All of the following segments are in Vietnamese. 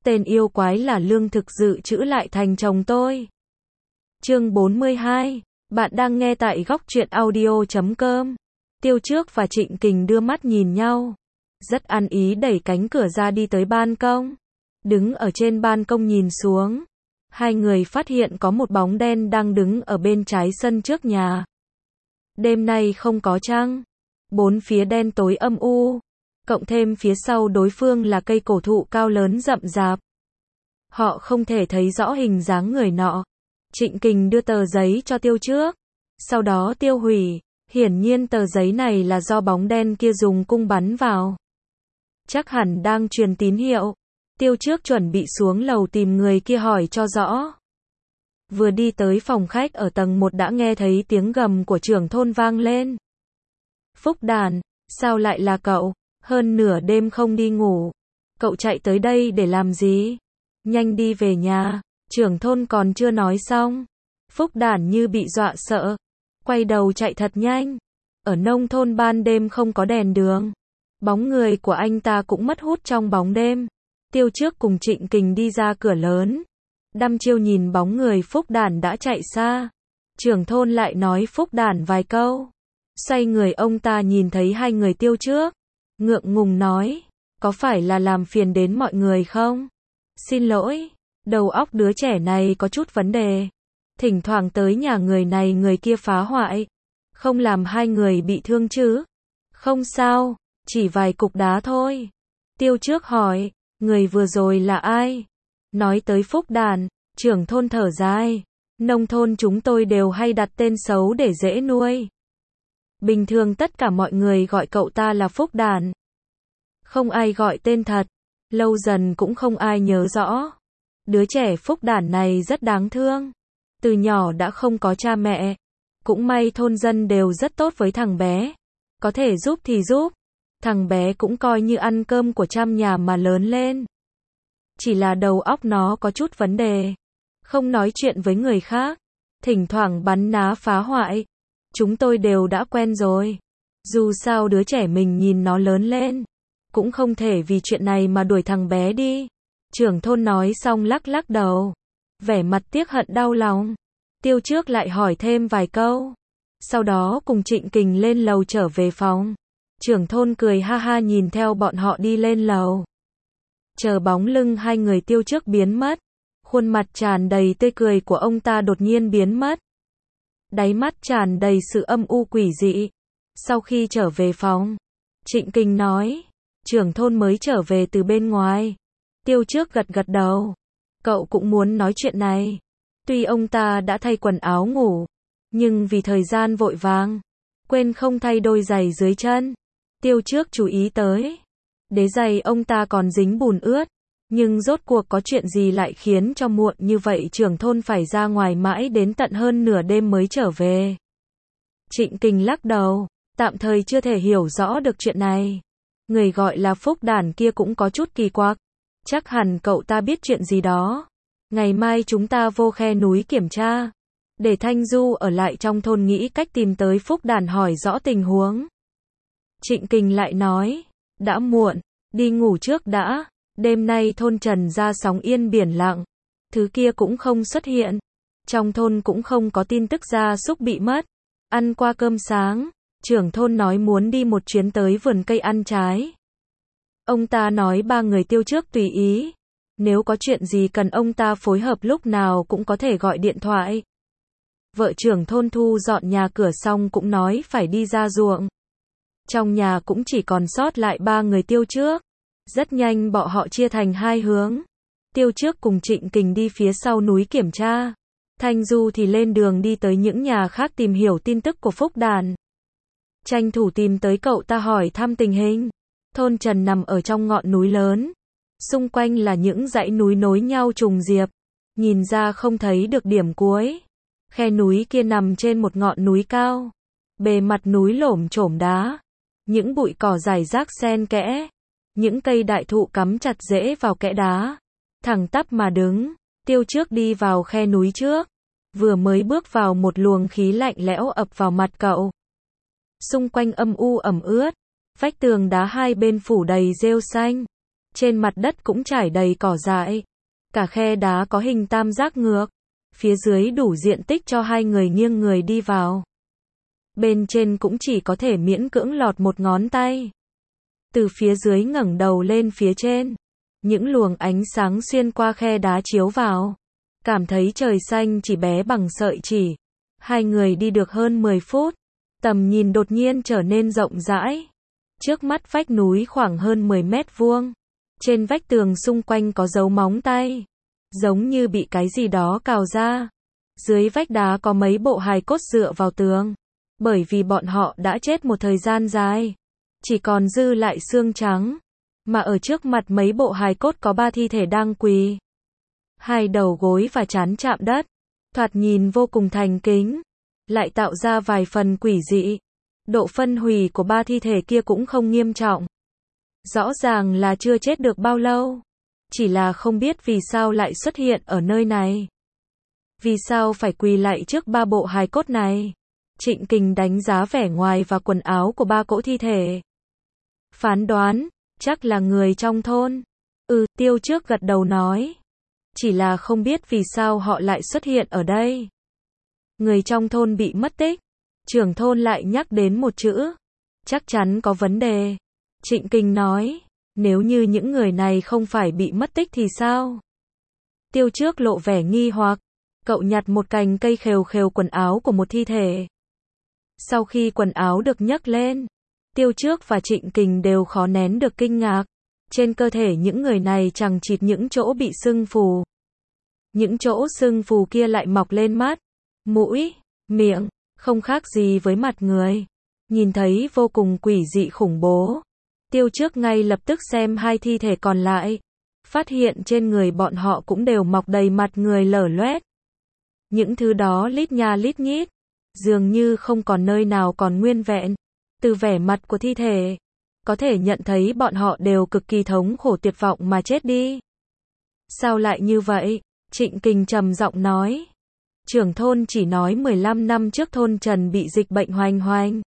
Tên yêu quái là lương thực dự trữ lại thành chồng tôi. Chương 42. Bạn đang nghe tại góc truyện audio.com. Tiêu Trước và Trịnh Kình đưa mắt nhìn nhau. Rất ăn ý đẩy cánh cửa ra đi tới ban công. Đứng ở trên ban công nhìn xuống. Hai người phát hiện có một bóng đen đang đứng ở bên trái sân trước nhà. Đêm nay không có trăng. Bốn phía đen tối âm u. Cộng thêm phía sau đối phương là cây cổ thụ cao lớn rậm rạp. Họ không thể thấy rõ hình dáng người nọ. Trịnh Kình đưa tờ giấy cho Tiêu Trước. Sau đó tiêu hủy. Hiển nhiên tờ giấy này là do bóng đen kia dùng cung bắn vào. Chắc hẳn đang truyền tín hiệu. Tiêu Trước chuẩn bị xuống lầu tìm người kia hỏi cho rõ. Vừa đi tới phòng khách ở tầng 1 đã nghe thấy tiếng gầm của trưởng thôn vang lên. Phúc Đản, sao lại là cậu? Hơn nửa đêm không đi ngủ. Cậu chạy tới đây để làm gì? Nhanh đi về nhà. Trưởng thôn còn chưa nói xong. Phúc Đản như bị dọa sợ. Quay đầu chạy thật nhanh. Ở nông thôn ban đêm không có đèn đường. Bóng người của anh ta cũng mất hút trong bóng đêm. Tiêu Trước cùng Trịnh Kình đi ra cửa lớn. Đăm chiêu nhìn bóng người Phúc Đản đã chạy xa. Trưởng thôn lại nói Phúc Đản vài câu. Xoay người ông ta nhìn thấy hai người Tiêu Trước. Ngượng ngùng nói. Có phải là làm phiền đến mọi người không? Xin lỗi. Đầu óc đứa trẻ này có chút vấn đề. Thỉnh thoảng tới nhà người này người kia phá hoại. Không làm hai người bị thương chứ? Không sao. Chỉ vài cục đá thôi. Tiêu Trước hỏi. Người vừa rồi là ai? Nói tới Phúc Đản, trưởng thôn thở dài. Nông thôn chúng tôi đều hay đặt tên xấu để dễ nuôi. Bình thường tất cả mọi người gọi cậu ta là Phúc Đản. Không ai gọi tên thật. Lâu dần cũng không ai nhớ rõ. Đứa trẻ Phúc Đản này rất đáng thương. Từ nhỏ đã không có cha mẹ. Cũng may thôn dân đều rất tốt với thằng bé. Có thể giúp thì giúp. Thằng bé cũng coi như ăn cơm của trăm nhà mà lớn lên. Chỉ là đầu óc nó có chút vấn đề. Không nói chuyện với người khác. Thỉnh thoảng bắn ná phá hoại. Chúng tôi đều đã quen rồi. Dù sao đứa trẻ mình nhìn nó lớn lên. Cũng không thể vì chuyện này mà đuổi thằng bé đi. Trưởng thôn nói xong lắc lắc đầu. Vẻ mặt tiếc hận đau lòng. Tiêu Trước lại hỏi thêm vài câu. Sau đó cùng Trịnh Kình lên lầu trở về phòng. Trưởng thôn cười ha ha nhìn theo bọn họ đi lên lầu. Chờ bóng lưng hai người Tiêu Trước biến mất. Khuôn mặt tràn đầy tươi cười của ông ta đột nhiên biến mất. Đáy mắt tràn đầy sự âm u quỷ dị. Sau khi trở về phòng, Trịnh Kình nói. Trưởng thôn mới trở về từ bên ngoài. Tiêu Trước gật gật đầu. Cậu cũng muốn nói chuyện này. Tuy ông ta đã thay quần áo ngủ, nhưng vì thời gian vội vàng, quên không thay đôi giày dưới chân. Tiêu Trước chú ý tới. Đế giày ông ta còn dính bùn ướt. Nhưng rốt cuộc có chuyện gì lại khiến cho muộn như vậy trưởng thôn phải ra ngoài mãi đến tận hơn nửa đêm mới trở về. Trịnh Kình lắc đầu. Tạm thời chưa thể hiểu rõ được chuyện này. Người gọi là Phúc Đản kia cũng có chút kỳ quặc. Chắc hẳn cậu ta biết chuyện gì đó. Ngày mai chúng ta vô khe núi kiểm tra. Để Thanh Du ở lại trong thôn nghĩ cách tìm tới Phúc Đản hỏi rõ tình huống. Trịnh Kình lại nói. Đã muộn. Đi ngủ trước đã. Đêm nay thôn Trần ra sóng yên biển lặng. Thứ kia cũng không xuất hiện. Trong thôn cũng không có tin tức gia súc bị mất. Ăn qua cơm sáng. Trưởng thôn nói muốn đi một chuyến tới vườn cây ăn trái. Ông ta nói ba người Tiêu Trước tùy ý. Nếu có chuyện gì cần ông ta phối hợp lúc nào cũng có thể gọi điện thoại. Vợ trưởng thôn thu dọn nhà cửa xong cũng nói phải đi ra ruộng. Trong nhà cũng chỉ còn sót lại ba người Tiêu Trước. Rất nhanh bọn họ chia thành hai hướng. Tiêu Trước cùng Trịnh Kình đi phía sau núi kiểm tra. Thanh Du thì lên đường đi tới những nhà khác tìm hiểu tin tức của Phúc Đản. Tranh thủ tìm tới cậu ta hỏi thăm tình hình. Thôn Trần nằm ở trong ngọn núi lớn. Xung quanh là những dãy núi nối nhau trùng diệp. Nhìn ra không thấy được điểm cuối. Khe núi kia nằm trên một ngọn núi cao. Bề mặt núi lổm chổm đá. Những bụi cỏ rải rác xen kẽ. Những cây đại thụ cắm chặt rễ vào kẽ đá. Thẳng tắp mà đứng. Tiêu Trước đi vào khe núi trước. Vừa mới bước vào một luồng khí lạnh lẽo ập vào mặt cậu. Xung quanh âm u ẩm ướt. Vách tường đá hai bên phủ đầy rêu xanh. Trên mặt đất cũng trải đầy cỏ dại. Cả khe đá có hình tam giác ngược. Phía dưới đủ diện tích cho hai người nghiêng người đi vào. Bên trên cũng chỉ có thể miễn cưỡng lọt một ngón tay. Từ phía dưới ngẩng đầu lên phía trên. Những luồng ánh sáng xuyên qua khe đá chiếu vào. Cảm thấy trời xanh chỉ bé bằng sợi chỉ. Hai người đi được hơn 10 phút. Tầm nhìn đột nhiên trở nên rộng rãi. Trước mắt vách núi khoảng hơn 10 mét vuông. Trên vách tường xung quanh có dấu móng tay. Giống như bị cái gì đó cào ra. Dưới vách đá có mấy bộ hài cốt dựa vào tường. Bởi vì bọn họ đã chết một thời gian dài. Chỉ còn dư lại xương trắng. Mà ở trước mặt mấy bộ hài cốt có 3 thi thể đang quỳ. Hai đầu gối và trán chạm đất. Thoạt nhìn vô cùng thành kính. Lại tạo ra vài phần quỷ dị. Độ phân hủy của 3 thi thể kia cũng không nghiêm trọng. Rõ ràng là chưa chết được bao lâu. Chỉ là không biết vì sao lại xuất hiện ở nơi này. Vì sao phải quỳ lạy trước 3 bộ hài cốt này? Trịnh Kình đánh giá vẻ ngoài và quần áo của 3 cỗ thi thể. Phán đoán, chắc là người trong thôn. Tiêu Trước gật đầu nói. Chỉ là không biết vì sao họ lại xuất hiện ở đây. Người trong thôn bị mất tích. Trưởng thôn lại nhắc đến một chữ. Chắc chắn có vấn đề. Trịnh Kình nói. Nếu như những người này không phải bị mất tích thì sao? Tiêu Trước lộ vẻ nghi hoặc. Cậu nhặt một cành cây khều khều quần áo của một thi thể. Sau khi quần áo được nhấc lên, Tiêu Trước và Trịnh Kình đều khó nén được kinh ngạc. Trên cơ thể những người này chẳng chịt những chỗ bị sưng phù. Những chỗ sưng phù kia lại mọc lên mắt, mũi, miệng, không khác gì với mặt người. Nhìn thấy vô cùng quỷ dị khủng bố. Tiêu Trước ngay lập tức xem hai thi thể còn lại. Phát hiện trên người bọn họ cũng đều mọc đầy mặt người lở loét. Những thứ đó lít nha lít nhít. Dường như không còn nơi nào còn nguyên vẹn. Từ vẻ mặt của thi thể, có thể nhận thấy bọn họ đều cực kỳ thống khổ tuyệt vọng mà chết đi. Sao lại như vậy? Trịnh Kình trầm giọng nói. Trưởng thôn chỉ nói 15 năm trước thôn Trần bị dịch bệnh hoành hoành.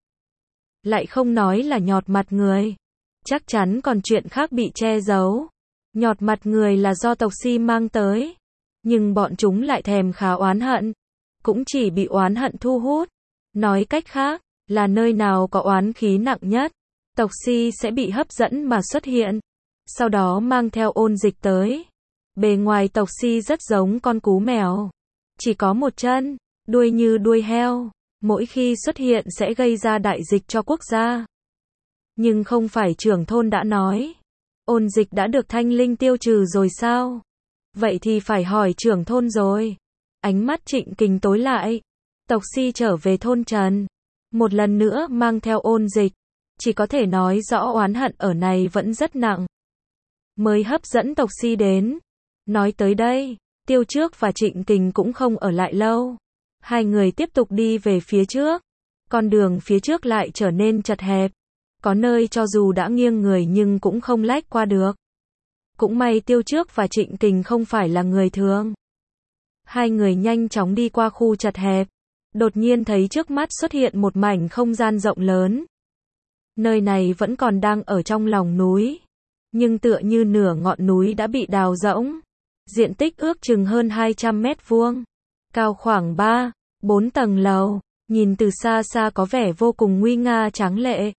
Lại không nói là nhọt mặt người. Chắc chắn còn chuyện khác bị che giấu. Nhọt mặt người là do tộc Si mang tới. Nhưng bọn chúng lại thèm khá oán hận. Cũng chỉ bị oán hận thu hút. Nói cách khác, là nơi nào có oán khí nặng nhất, tộc Si sẽ bị hấp dẫn mà xuất hiện. Sau đó mang theo ôn dịch tới. Bề ngoài tộc Si rất giống con cú mèo. Chỉ có một chân, đuôi như đuôi heo. Mỗi khi xuất hiện sẽ gây ra đại dịch cho quốc gia. Nhưng không phải trưởng thôn đã nói. Ôn dịch đã được thanh linh tiêu trừ rồi sao? Vậy thì phải hỏi trưởng thôn rồi. Ánh mắt Trịnh Kình tối lại. Tộc Si trở về thôn Trần. Một lần nữa mang theo ôn dịch. Chỉ có thể nói rõ oán hận ở này vẫn rất nặng. Mới hấp dẫn tộc Si đến. Nói tới đây, Tiêu Trước và Trịnh Kình cũng không ở lại lâu. Hai người tiếp tục đi về phía trước. Con đường phía trước lại trở nên chật hẹp. Có nơi cho dù đã nghiêng người nhưng cũng không lách qua được. Cũng may Tiêu Trước và Trịnh Kình không phải là người thường. Hai người nhanh chóng đi qua khu chật hẹp. Đột nhiên thấy trước mắt xuất hiện một mảnh không gian rộng lớn. Nơi này vẫn còn đang ở trong lòng núi. Nhưng tựa như nửa ngọn núi đã bị đào rỗng. Diện tích ước chừng hơn 200 mét vuông. Cao khoảng 3-4 tầng lầu. Nhìn từ xa xa có vẻ vô cùng nguy nga tráng lệ.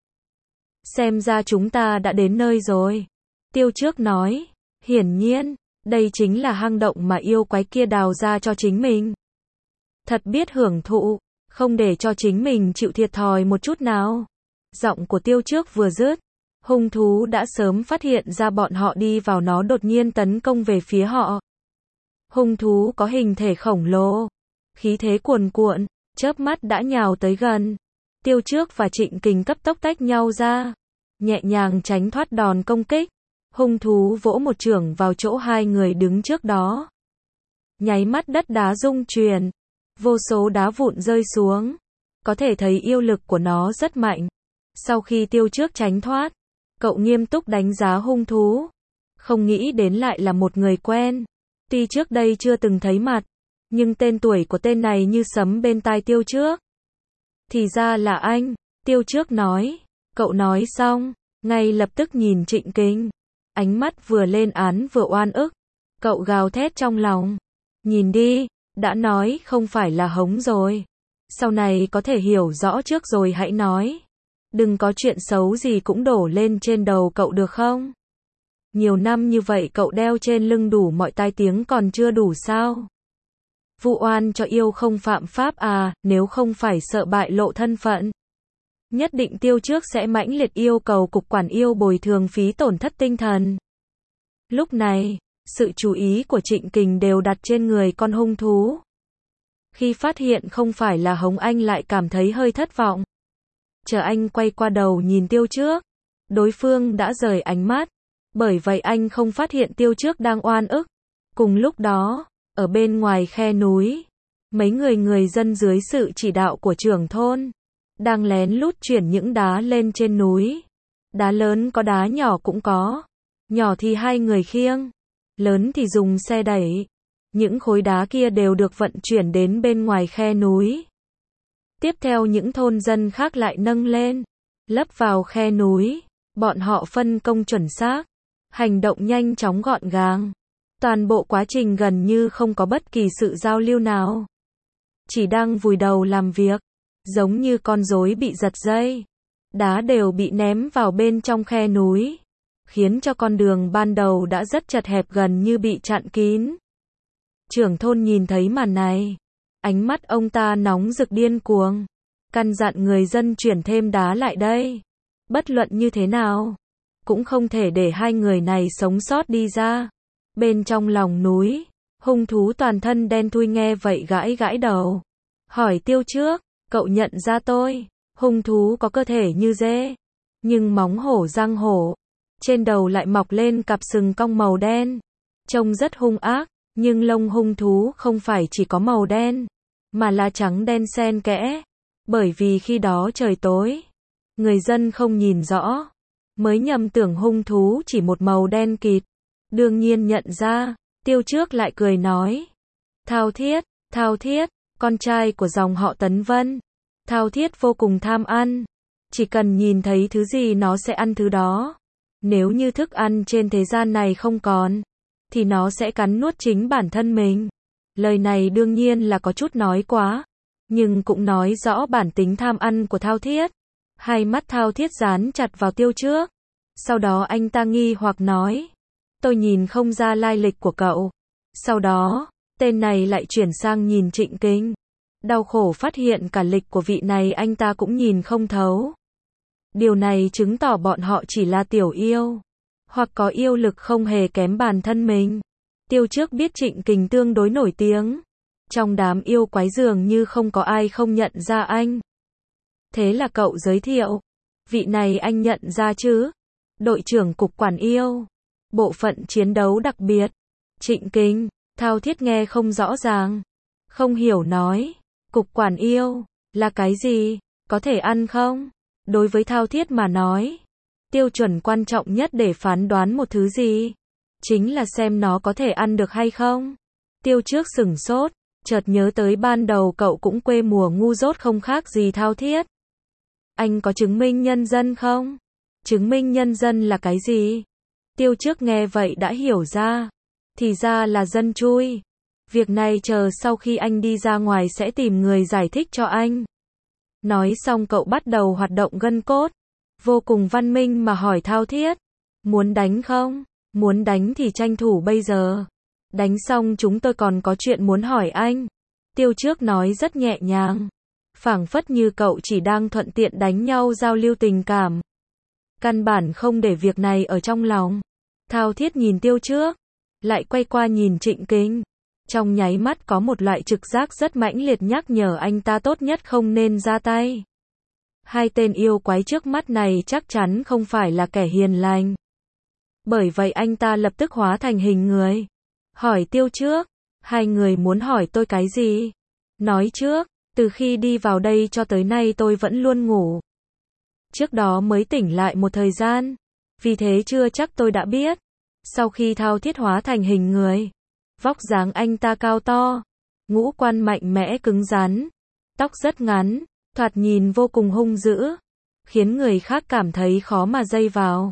Xem ra chúng ta đã đến nơi rồi. Tiêu Trước nói. Hiển nhiên, đây chính là hang động mà yêu quái kia đào ra cho chính mình. Thật biết hưởng thụ, không để cho chính mình chịu thiệt thòi một chút nào. Giọng của Tiêu Trước vừa dứt, hung thú đã sớm phát hiện ra bọn họ đi vào, nó đột nhiên tấn công về phía họ. Hung thú có hình thể khổng lồ, khí thế cuồn cuộn, chớp mắt đã nhào tới gần. Tiêu Trước và Trịnh Kình cấp tốc tách nhau ra, nhẹ nhàng tránh thoát đòn công kích. Hung thú vỗ một chưởng vào chỗ hai người đứng trước đó. Nháy mắt đất đá rung chuyển, vô số đá vụn rơi xuống. Có thể thấy yêu lực của nó rất mạnh. Sau khi Tiêu Trước tránh thoát, cậu nghiêm túc đánh giá hung thú. Không nghĩ đến lại là một người quen. Tuy trước đây chưa từng thấy mặt, nhưng tên tuổi của tên này như sấm bên tai Tiêu Trước. Thì ra là anh, Tiêu Trước nói. Cậu nói xong, ngay lập tức nhìn Trịnh Kình. ánh mắt vừa lên án vừa oan ức. Cậu gào thét trong lòng. Nhìn đi, đã nói không phải là hống rồi. Sau này có thể hiểu rõ trước rồi hãy nói. Đừng có chuyện xấu gì cũng đổ lên trên đầu cậu được không? Nhiều năm như vậy cậu đeo trên lưng đủ mọi tai tiếng còn chưa đủ sao? Vụ oan cho yêu không phạm pháp à, nếu không phải sợ bại lộ thân phận. Nhất định Tiêu Trước sẽ mãnh liệt yêu cầu cục quản yêu bồi thường phí tổn thất tinh thần. Lúc này, sự chú ý của Trịnh Kình đều đặt trên người con hung thú. Khi phát hiện không phải là Hống anh lại cảm thấy hơi thất vọng. Chờ anh quay qua đầu nhìn Tiêu Trước, đối phương đã rời ánh mắt, bởi vậy anh không phát hiện Tiêu Trước đang oan ức. Cùng lúc đó, ở bên ngoài khe núi, mấy người dân dưới sự chỉ đạo của trưởng thôn, đang lén lút chuyển những đá lên trên núi. Đá lớn có đá nhỏ cũng có, nhỏ thì hai người khiêng, lớn thì dùng xe đẩy. Những khối đá kia đều được vận chuyển đến bên ngoài khe núi. Tiếp theo những thôn dân khác lại nâng lên, lấp vào khe núi. Bọn họ phân công chuẩn xác, hành động nhanh chóng gọn gàng. Toàn bộ quá trình gần như không có bất kỳ sự giao lưu nào. Chỉ đang vùi đầu làm việc, giống như con rối bị giật dây. Đá đều bị ném vào bên trong khe núi, khiến cho con đường ban đầu đã rất chật hẹp gần như bị chặn kín. Trưởng thôn nhìn thấy màn này, ánh mắt ông ta nóng rực điên cuồng, căn dặn người dân chuyển thêm đá lại đây. Bất luận như thế nào, cũng không thể để hai người này sống sót đi ra. Bên trong lòng núi, hung thú toàn thân đen thui nghe vậy gãi gãi đầu. Hỏi Tiêu Trước, cậu nhận ra tôi? Hung thú có cơ thể như dê, nhưng móng hổ răng hổ. Trên đầu lại mọc lên cặp sừng cong màu đen. Trông rất hung ác, nhưng lông hung thú không phải chỉ có màu đen, mà là trắng đen xen kẽ. Bởi vì khi đó trời tối, người dân không nhìn rõ, mới nhầm tưởng hung thú chỉ một màu đen kịt. Đương nhiên nhận ra, Tiêu Trước lại cười nói. Thao Thiết, con trai của dòng họ Tấn Vân. Thao Thiết vô cùng tham ăn. Chỉ cần nhìn thấy thứ gì nó sẽ ăn thứ đó. Nếu như thức ăn trên thế gian này không còn, thì nó sẽ cắn nuốt chính bản thân mình. Lời này đương nhiên là có chút nói quá, nhưng cũng nói rõ bản tính tham ăn của Thao Thiết. Hai mắt Thao Thiết dán chặt vào Tiêu Trước. Sau đó anh ta nghi hoặc nói. Tôi nhìn không ra lai lịch của cậu. Sau đó, tên này lại chuyển sang nhìn Trịnh Kình. Đau khổ phát hiện cả lịch của vị này anh ta cũng nhìn không thấu. Điều này chứng tỏ bọn họ chỉ là tiểu yêu, hoặc có yêu lực không hề kém bản thân mình. Tiêu Trước biết Trịnh Kình tương đối nổi tiếng. Trong đám yêu quái dường như không có ai không nhận ra anh. Thế là cậu giới thiệu. Vị này anh nhận ra chứ? Đội trưởng cục quản yêu, bộ phận chiến đấu đặc biệt. Trịnh Kình. Thao Thiết nghe không rõ ràng, không hiểu nói. Cục quản yêu là cái gì? Có thể ăn không? Đối với Thao Thiết mà nói, tiêu chuẩn quan trọng nhất để phán đoán một thứ gì chính là xem nó có thể ăn được hay không. Tiêu Trước sửng sốt, chợt nhớ tới ban đầu cậu cũng quê mùa ngu dốt không khác gì Thao Thiết. Anh có chứng minh nhân dân không? Chứng minh nhân dân là cái gì? Tiêu Trước nghe vậy đã hiểu ra. Thì ra là dân chui. Việc này chờ sau khi anh đi ra ngoài sẽ tìm người giải thích cho anh. Nói xong cậu bắt đầu hoạt động gân cốt. Vô cùng văn minh mà hỏi Thao Thiết. Muốn đánh không? Muốn đánh thì tranh thủ bây giờ. Đánh xong chúng tôi còn có chuyện muốn hỏi anh. Tiêu Trước nói rất nhẹ nhàng. Phảng phất như cậu chỉ đang thuận tiện đánh nhau giao lưu tình cảm. Căn bản không để việc này ở trong lòng. Thao Thiết nhìn Tiêu Trước, lại quay qua nhìn Trịnh Kình. Trong nháy mắt có một loại trực giác rất mãnh liệt nhắc nhở anh ta tốt nhất không nên ra tay. Hai tên yêu quái trước mắt này chắc chắn không phải là kẻ hiền lành. Bởi vậy anh ta lập tức hóa thành hình người. Hỏi Tiêu Trước, hai người muốn hỏi tôi cái gì? Nói trước, từ khi đi vào đây cho tới nay tôi vẫn luôn ngủ. Trước đó mới tỉnh lại một thời gian, vì thế chưa chắc tôi đã biết. Sau khi Thao Thiết hóa thành hình người, vóc dáng anh ta cao to, ngũ quan mạnh mẽ cứng rắn, tóc rất ngắn, thoạt nhìn vô cùng hung dữ, khiến người khác cảm thấy khó mà dây vào.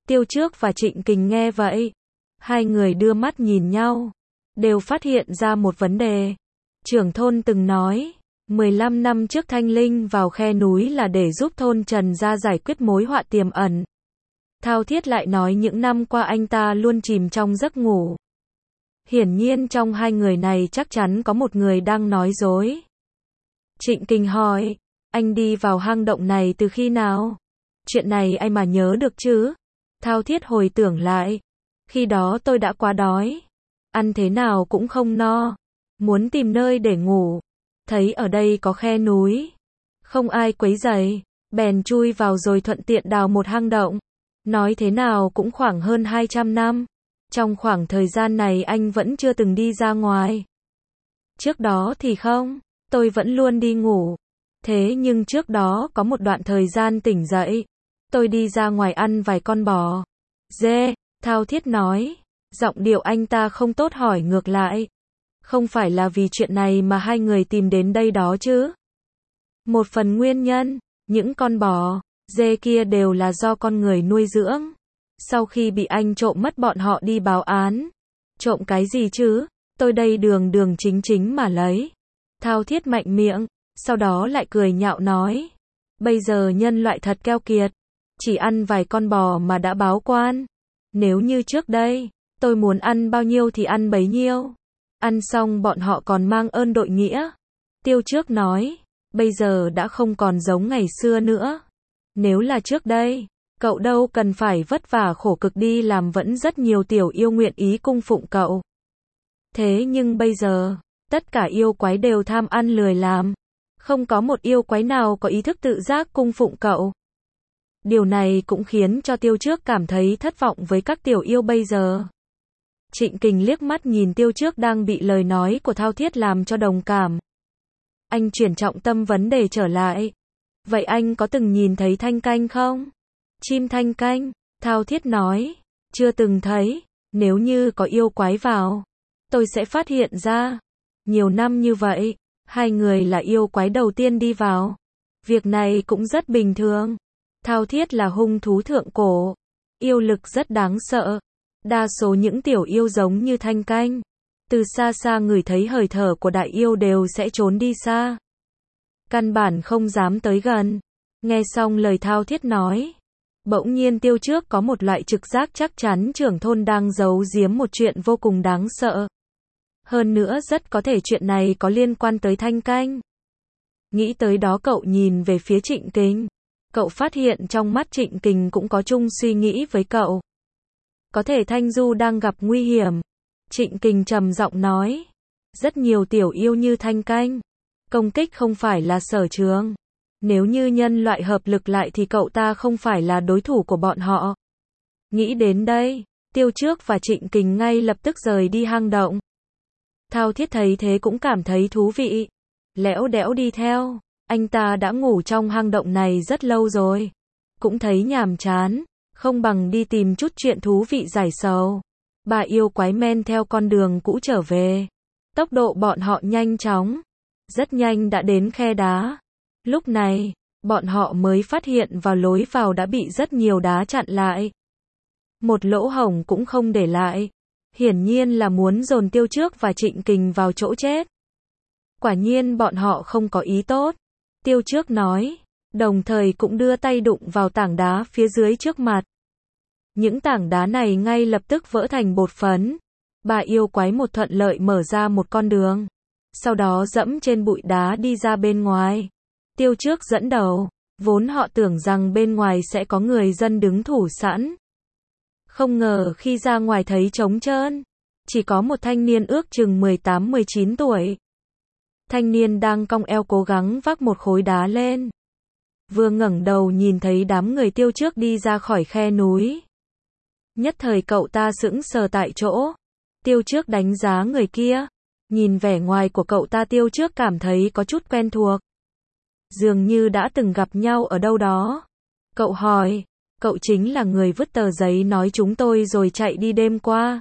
Tiêu Trước và Trịnh Kình nghe vậy. Hai người đưa mắt nhìn nhau. Đều phát hiện ra một vấn đề. Trưởng thôn từng nói, 15 năm trước Thanh Linh vào khe núi là để giúp thôn Trần gia giải quyết mối họa tiềm ẩn. Thao Thiết lại nói những năm qua anh ta luôn chìm trong giấc ngủ. Hiển nhiên trong hai người này chắc chắn có một người đang nói dối. Trịnh Kình hỏi, anh đi vào hang động này từ khi nào? Chuyện này ai mà nhớ được chứ? Thao Thiết hồi tưởng lại. Khi đó tôi đã quá đói. Ăn thế nào cũng không no. Muốn tìm nơi để ngủ. Thấy ở đây có khe núi. Không ai quấy rầy. Bèn chui vào rồi thuận tiện đào một hang động. Nói thế nào cũng khoảng hơn 200 năm. Trong khoảng thời gian này anh vẫn chưa từng đi ra ngoài. Trước đó thì không. Tôi vẫn luôn đi ngủ. Thế nhưng trước đó có một đoạn thời gian tỉnh dậy. Tôi đi ra ngoài ăn vài con bò. Dê, Thao Thiết nói. Giọng điệu anh ta không tốt hỏi ngược lại. Không phải là vì chuyện này mà hai người tìm đến đây đó chứ? Một phần nguyên nhân, những con bò, dê kia đều là do con người nuôi dưỡng. Sau khi bị anh trộm mất bọn họ đi báo án. Trộm cái gì chứ? Tôi đây đường đường chính chính mà lấy. Thao Thiết mạnh miệng, sau đó lại cười nhạo nói. Bây giờ nhân loại thật keo kiệt. Chỉ ăn vài con bò mà đã báo quan. Nếu như trước đây, tôi muốn ăn bao nhiêu thì ăn bấy nhiêu. Ăn xong bọn họ còn mang ơn đội nghĩa. Tiêu Trước nói, bây giờ đã không còn giống ngày xưa nữa. Nếu là trước đây, cậu đâu cần phải vất vả khổ cực đi làm vẫn rất nhiều tiểu yêu nguyện ý cung phụng cậu. Thế nhưng bây giờ, tất cả yêu quái đều tham ăn lười làm. Không có một yêu quái nào có ý thức tự giác cung phụng cậu. Điều này cũng khiến cho Tiêu Trước cảm thấy thất vọng với các tiểu yêu bây giờ. Trịnh Kình liếc mắt nhìn Tiêu Trước đang bị lời nói của Thao Thiết làm cho đồng cảm. Anh chuyển trọng tâm vấn đề trở lại. Vậy anh có từng nhìn thấy thanh canh không? Chim thanh canh, Thao Thiết nói. Chưa từng thấy, nếu như có yêu quái vào, tôi sẽ phát hiện ra. Nhiều năm như vậy, hai người là yêu quái đầu tiên đi vào. Việc này cũng rất bình thường. Thao Thiết là hung thú thượng cổ. Yêu lực rất đáng sợ. Đa số những tiểu yêu giống như thanh canh. Từ xa xa ngửi thấy hơi thở của đại yêu đều sẽ trốn đi xa. Căn bản không dám tới gần. Nghe xong lời Thao Thiết nói. Bỗng nhiên Tiêu Trước có một loại trực giác chắc chắn trưởng thôn đang giấu giếm một chuyện vô cùng đáng sợ. Hơn nữa rất có thể chuyện này có liên quan tới thanh canh. Nghĩ tới đó cậu nhìn về phía Trịnh Kình. Cậu phát hiện trong mắt Trịnh Kình cũng có chung suy nghĩ với cậu. Có thể Thanh Du đang gặp nguy hiểm. Trịnh Kình trầm giọng nói. Rất nhiều tiểu yêu như thanh canh. Công kích không phải là sở trường. Nếu như nhân loại hợp lực lại thì cậu ta không phải là đối thủ của bọn họ. Nghĩ đến đây, Tiêu Trước và Trịnh Kình ngay lập tức rời đi hang động. Thao Thiết thấy thế cũng cảm thấy thú vị. Lẽo đẽo đi theo. Anh ta đã ngủ trong hang động này rất lâu rồi. Cũng thấy nhàm chán. Không bằng đi tìm chút chuyện thú vị giải sầu. Bà yêu quái men theo con đường cũ trở về. Tốc độ bọn họ nhanh chóng. Rất nhanh đã đến khe đá. Lúc này, bọn họ mới phát hiện vào lối vào đã bị rất nhiều đá chặn lại. Một lỗ hổng cũng không để lại. Hiển nhiên là muốn dồn Tiêu Trước và Trịnh Kình vào chỗ chết. Quả nhiên bọn họ không có ý tốt. Tiêu Trước nói, đồng thời cũng đưa tay đụng vào tảng đá phía dưới trước mặt. Những tảng đá này ngay lập tức vỡ thành bột phấn. Bà yêu quái một thuận lợi mở ra một con đường. Sau đó dẫm trên bụi đá đi ra bên ngoài. Tiêu Trước dẫn đầu. Vốn họ tưởng rằng bên ngoài sẽ có người dân đứng thủ sẵn. Không ngờ khi ra ngoài thấy trống trơn. Chỉ có một thanh niên ước chừng 18-19 tuổi. Thanh niên đang cong eo cố gắng vác một khối đá lên. Vừa ngẩng đầu nhìn thấy đám người Tiêu Trước đi ra khỏi khe núi. Nhất thời cậu ta sững sờ tại chỗ. Tiêu Trước đánh giá người kia. Nhìn vẻ ngoài của cậu ta Tiêu Trước cảm thấy có chút quen thuộc. Dường như đã từng gặp nhau ở đâu đó. Cậu hỏi, cậu chính là người vứt tờ giấy nói chúng tôi rồi chạy đi đêm qua.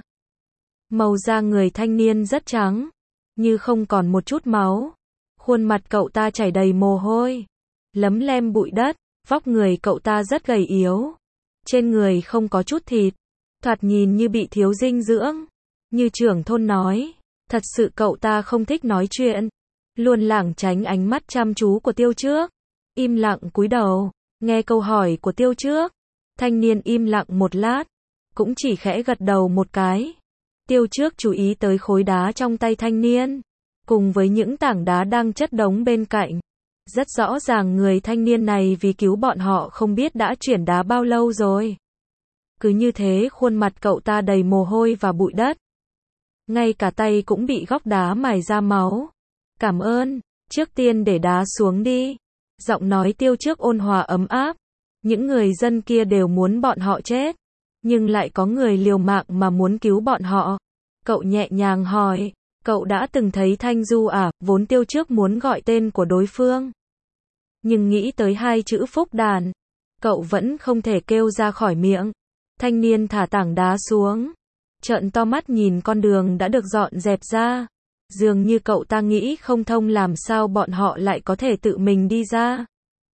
Màu da người thanh niên rất trắng. Như không còn một chút máu. Khuôn mặt cậu ta chảy đầy mồ hôi. Lấm lem bụi đất. Vóc người cậu ta rất gầy yếu. trên người không có chút thịt, thoạt nhìn như bị thiếu dinh dưỡng. Như trưởng thôn nói, thật sự cậu ta không thích nói chuyện, luôn lảng tránh ánh mắt chăm chú của Tiêu Trước, im lặng cúi đầu, nghe câu hỏi của Tiêu Trước. Thanh niên im lặng một lát, cũng chỉ khẽ gật đầu một cái. Tiêu Trước chú ý tới khối đá trong tay thanh niên, cùng với những tảng đá đang chất đống bên cạnh. Rất rõ ràng người thanh niên này vì cứu bọn họ không biết đã chuyển đá bao lâu rồi. Cứ như thế khuôn mặt cậu ta đầy mồ hôi và bụi đất. Ngay cả tay cũng bị góc đá mài ra máu. Cảm ơn, trước tiên để đá xuống đi. Giọng nói Tiêu Trước ôn hòa ấm áp. Những người dân kia đều muốn bọn họ chết, nhưng lại có người liều mạng mà muốn cứu bọn họ. Cậu nhẹ nhàng hỏi, cậu đã từng thấy Thanh Du à? Vốn Tiêu Trước muốn gọi tên của đối phương, nhưng nghĩ tới hai chữ Phúc Đàn, cậu vẫn không thể kêu ra khỏi miệng. Thanh niên thả tảng đá xuống, trợn to mắt nhìn con đường đã được dọn dẹp ra. Dường như cậu ta nghĩ không thông làm sao bọn họ lại có thể tự mình đi ra.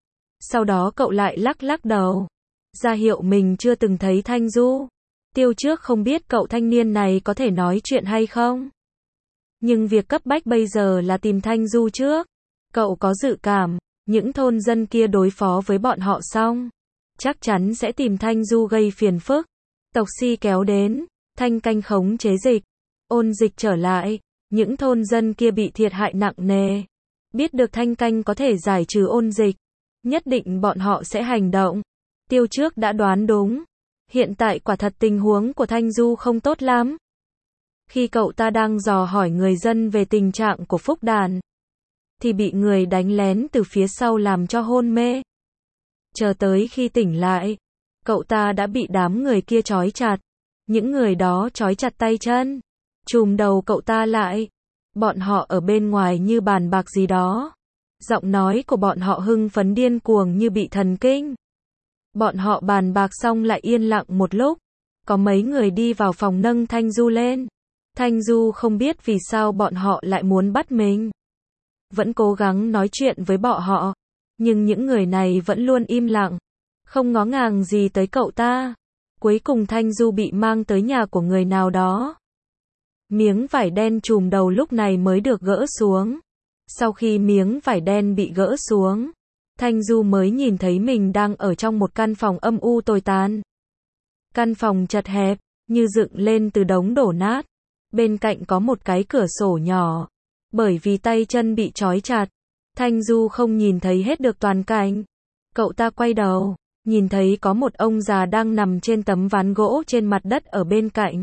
Sau đó cậu lại lắc lắc đầu, ra hiệu mình chưa từng thấy Thanh Du. Tiêu Trước không biết cậu thanh niên này có thể nói chuyện hay không. Nhưng việc cấp bách bây giờ là tìm Thanh Du trước. Cậu có dự cảm, những thôn dân kia đối phó với bọn họ xong, chắc chắn sẽ tìm Thanh Du gây phiền phức. Tộc Si kéo đến, Thanh Canh khống chế dịch, ôn dịch trở lại, những thôn dân kia bị thiệt hại nặng nề. Biết được Thanh Canh có thể giải trừ ôn dịch, nhất định bọn họ sẽ hành động. Tiêu Trước đã đoán đúng. Hiện tại quả thật tình huống của Thanh Du không tốt lắm. Khi cậu ta đang dò hỏi người dân về tình trạng của Phúc Đàn, thì bị người đánh lén từ phía sau làm cho hôn mê. Chờ tới khi tỉnh lại, cậu ta đã bị đám người kia trói chặt. Những người đó trói chặt tay chân, chùm đầu cậu ta lại. Bọn họ ở bên ngoài như bàn bạc gì đó. Giọng nói của bọn họ hưng phấn điên cuồng như bị thần kinh. Bọn họ bàn bạc xong lại yên lặng một lúc. Có mấy người đi vào phòng nâng Thanh Du lên. Thanh Du không biết vì sao bọn họ lại muốn bắt mình. Vẫn cố gắng nói chuyện với bọn họ. Nhưng những người này vẫn luôn im lặng, không ngó ngàng gì tới cậu ta. Cuối cùng Thanh Du bị mang tới nhà của người nào đó. Miếng vải đen trùm đầu lúc này mới được gỡ xuống. Sau khi miếng vải đen bị gỡ xuống, Thanh Du mới nhìn thấy mình đang ở trong một căn phòng âm u tồi tàn. Căn phòng chật hẹp, như dựng lên từ đống đổ nát. Bên cạnh có một cái cửa sổ nhỏ. Bởi vì tay chân bị trói chặt, Thanh Du không nhìn thấy hết được toàn cảnh. Cậu ta quay đầu, nhìn thấy có một ông già đang nằm trên tấm ván gỗ trên mặt đất ở bên cạnh.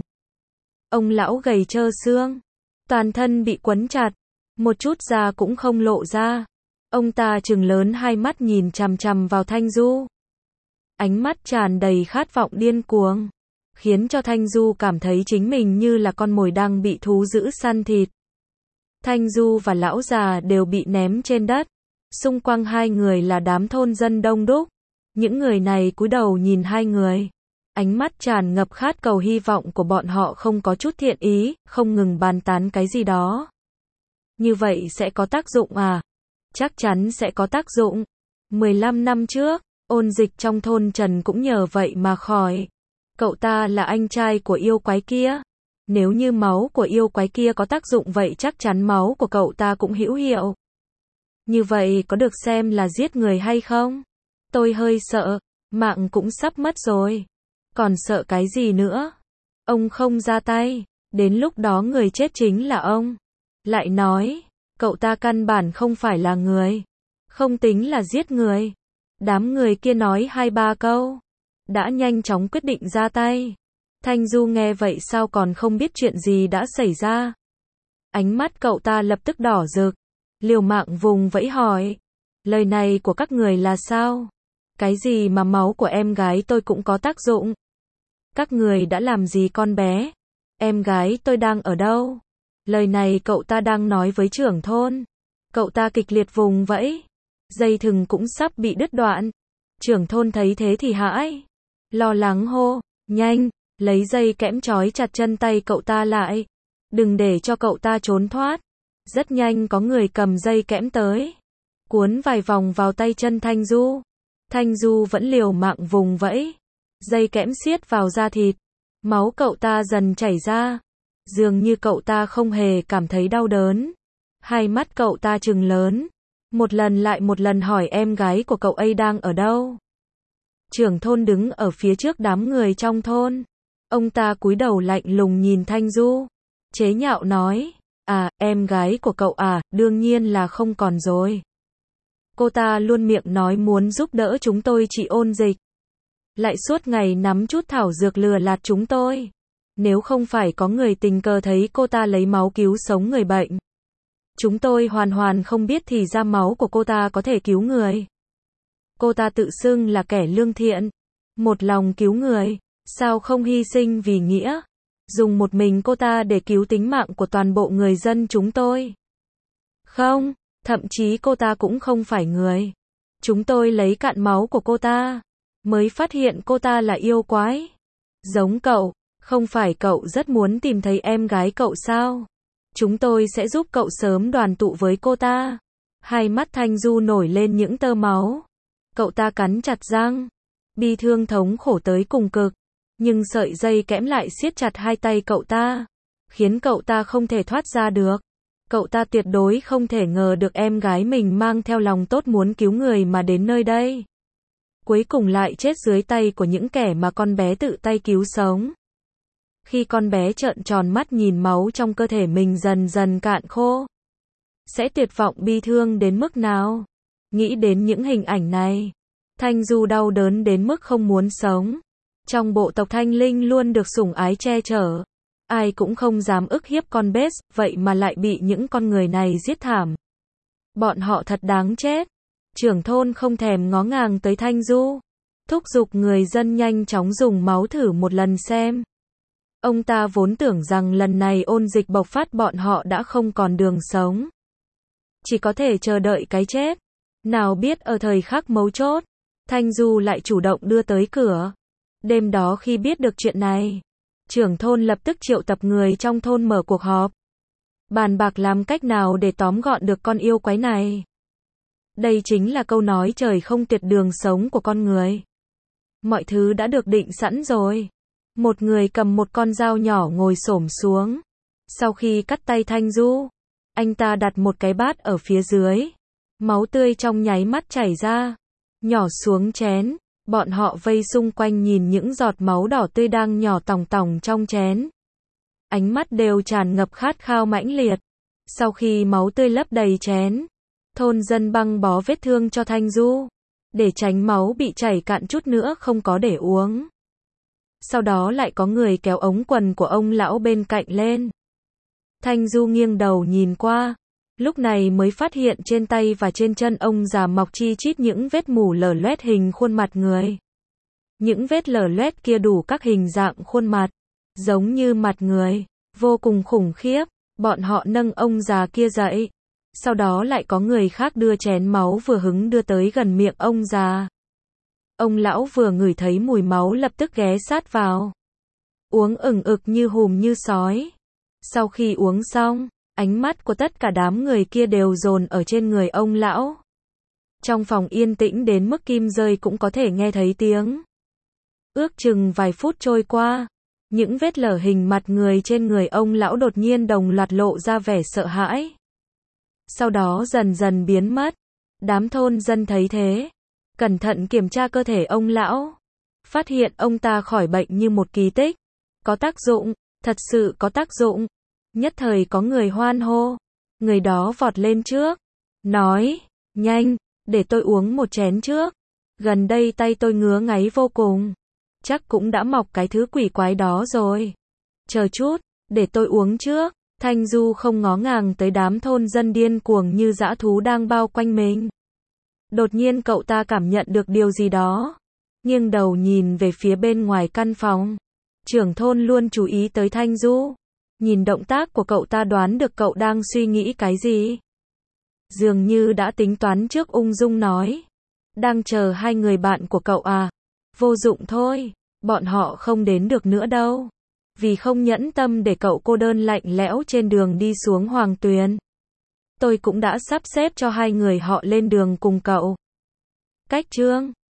Ông lão gầy trơ xương, toàn thân bị quấn chặt, một chút da cũng không lộ ra. Ông ta trừng lớn hai mắt nhìn chằm chằm vào Thanh Du. Ánh mắt tràn đầy khát vọng điên cuồng, khiến cho Thanh Du cảm thấy chính mình như là con mồi đang bị thú dữ săn thịt. Thanh Du và lão già đều bị ném trên đất. Xung quanh hai người là đám thôn dân đông đúc. Những người này cúi đầu nhìn hai người. Ánh mắt tràn ngập khát cầu hy vọng của bọn họ không có chút thiện ý, không ngừng bàn tán cái gì đó. Như vậy sẽ có tác dụng à? Chắc chắn sẽ có tác dụng. 15 năm trước, ôn dịch trong thôn Trần cũng nhờ vậy mà khỏi. Cậu ta là anh trai của yêu quái kia. Nếu như máu của yêu quái kia có tác dụng vậy chắc chắn máu của cậu ta cũng hữu hiệu. Như vậy có được xem là giết người hay không? Tôi hơi sợ, mạng cũng sắp mất rồi. Còn sợ cái gì nữa? Ông không ra tay, đến lúc đó người chết chính là ông. Lại nói, cậu ta căn bản không phải là người, không tính là giết người. Đám người kia nói 2-3 câu, đã nhanh chóng quyết định ra tay. Thanh Du nghe vậy sao còn không biết chuyện gì đã xảy ra. Ánh mắt cậu ta lập tức đỏ rực, liều mạng vùng vẫy hỏi. Lời này của các người là sao? Cái gì mà máu của em gái tôi cũng có tác dụng? Các người đã làm gì con bé? Em gái tôi đang ở đâu? Lời này cậu ta đang nói với trưởng thôn. Cậu ta kịch liệt vùng vẫy, dây thừng cũng sắp bị đứt đoạn. Trưởng thôn thấy thế thì hãi, lo lắng hô, nhanh, lấy dây kẽm trói chặt chân tay cậu ta lại. Đừng để cho cậu ta trốn thoát. Rất nhanh có người cầm dây kẽm tới, cuốn vài vòng vào tay chân Thanh Du. Thanh Du vẫn liều mạng vùng vẫy, Dây kẽm siết vào da thịt. Máu cậu ta dần chảy ra. Dường như cậu ta không hề cảm thấy đau đớn. Hai mắt cậu ta trừng lớn. Một lần lại một lần hỏi em gái của cậu ấy đang ở đâu. Trưởng thôn đứng ở phía trước đám người trong thôn. Ông ta cúi đầu lạnh lùng nhìn Thanh Du. Chế nhạo nói, à, em gái của cậu à, đương nhiên là không còn rồi. Cô ta luôn miệng nói muốn giúp đỡ chúng tôi trị ôn dịch. Lại suốt ngày nắm chút thảo dược lừa lạt chúng tôi. Nếu không phải có người tình cờ thấy cô ta lấy máu cứu sống người bệnh, chúng tôi hoàn toàn không biết thì ra máu của cô ta có thể cứu người. Cô ta tự xưng là kẻ lương thiện, một lòng cứu người, sao không hy sinh vì nghĩa, dùng một mình cô ta để cứu tính mạng của toàn bộ người dân chúng tôi. Không, thậm chí cô ta cũng không phải người. Chúng tôi lấy cạn máu của cô ta, mới phát hiện cô ta là yêu quái. Giống cậu, không phải cậu rất muốn tìm thấy em gái cậu sao? Chúng tôi sẽ giúp cậu sớm đoàn tụ với cô ta. Hai mắt Thanh Du nổi lên những tơ máu. Cậu ta cắn chặt răng, bi thương thống khổ tới cùng cực. Nhưng sợi dây kẽm lại siết chặt hai tay cậu ta, khiến cậu ta không thể thoát ra được. Cậu ta tuyệt đối không thể ngờ được em gái mình mang theo lòng tốt muốn cứu người mà đến nơi đây. Cuối cùng lại chết dưới tay của những kẻ mà con bé tự tay cứu sống. Khi con bé trợn tròn mắt nhìn máu trong cơ thể mình dần dần cạn khô, sẽ tuyệt vọng bi thương đến mức nào? Nghĩ đến những hình ảnh này, Thanh Du đau đớn đến mức không muốn sống. Trong bộ tộc Thanh Linh luôn được sủng ái che chở, ai cũng không dám ức hiếp con Bess, vậy mà lại bị những con người này giết thảm. Bọn họ thật đáng chết. Trưởng thôn không thèm ngó ngàng tới Thanh Du, thúc giục người dân nhanh chóng dùng máu thử một lần xem. Ông ta vốn tưởng rằng lần này ôn dịch bộc phát bọn họ đã không còn đường sống, chỉ có thể chờ đợi cái chết. Nào biết ở thời khắc mấu chốt, Thanh Du lại chủ động đưa tới cửa. Đêm đó khi biết được chuyện này, trưởng thôn lập tức triệu tập người trong thôn mở cuộc họp, bàn bạc làm cách nào để tóm gọn được con yêu quái này. Đây chính là câu nói trời không tuyệt đường sống của con người. Mọi thứ đã được định sẵn rồi. Một người cầm một con dao nhỏ ngồi xổm xuống. Sau khi cắt tay Thanh Du, anh ta đặt một cái bát ở phía dưới. Máu tươi trong nháy mắt chảy ra, nhỏ xuống chén. Bọn họ vây xung quanh nhìn những giọt máu đỏ tươi đang nhỏ tòng tòng trong chén. Ánh mắt đều tràn ngập khát khao mãnh liệt. Sau khi máu tươi lấp đầy chén, thôn dân băng bó vết thương cho Thanh Du, để tránh máu bị chảy cạn chút nữa không có để uống. Sau đó lại có người kéo ống quần của ông lão bên cạnh lên. Thanh Du nghiêng đầu nhìn qua, lúc này mới phát hiện trên tay và trên chân ông già mọc chi chít những vết mủ lở loét hình khuôn mặt người. Những vết lở loét kia đủ các hình dạng khuôn mặt, giống như mặt người, vô cùng khủng khiếp. Bọn họ nâng ông già kia dậy. Sau đó lại có người khác đưa chén máu vừa hứng đưa tới gần miệng ông già. Ông lão vừa ngửi thấy mùi máu lập tức ghé sát vào, uống ừng ực như hùm như sói. Sau khi uống xong, ánh mắt của tất cả đám người kia đều dồn ở trên người ông lão. Trong phòng yên tĩnh đến mức kim rơi cũng có thể nghe thấy tiếng. Ước chừng vài phút trôi qua, những vết lở hình mặt người trên người ông lão đột nhiên đồng loạt lộ ra vẻ sợ hãi. Sau đó dần dần biến mất. Đám thôn dân thấy thế, cẩn thận kiểm tra cơ thể ông lão, phát hiện ông ta khỏi bệnh như một kỳ tích. Có tác dụng, thật sự có tác dụng. Nhất thời có người hoan hô. Người đó vọt lên trước, nói, nhanh, để tôi uống một chén trước. Gần đây tay tôi ngứa ngáy vô cùng. Chắc cũng đã mọc cái thứ quỷ quái đó rồi. Chờ chút, để tôi uống trước. Thanh Du không ngó ngàng tới đám thôn dân điên cuồng như dã thú đang bao quanh mình. Đột nhiên cậu ta cảm nhận được điều gì đó. Nghiêng đầu nhìn về phía bên ngoài căn phòng. Trưởng thôn luôn chú ý tới Thanh Du. Nhìn động tác của cậu ta đoán được cậu đang suy nghĩ cái gì. Dường như đã tính toán trước, ung dung nói. Đang chờ hai người bạn của cậu à? Vô dụng thôi, bọn họ không đến được nữa đâu. Vì không nhẫn tâm để cậu cô đơn lạnh lẽo trên đường đi xuống Hoàng Tuyền, tôi cũng đã sắp xếp cho hai người họ lên đường cùng cậu. Cách chương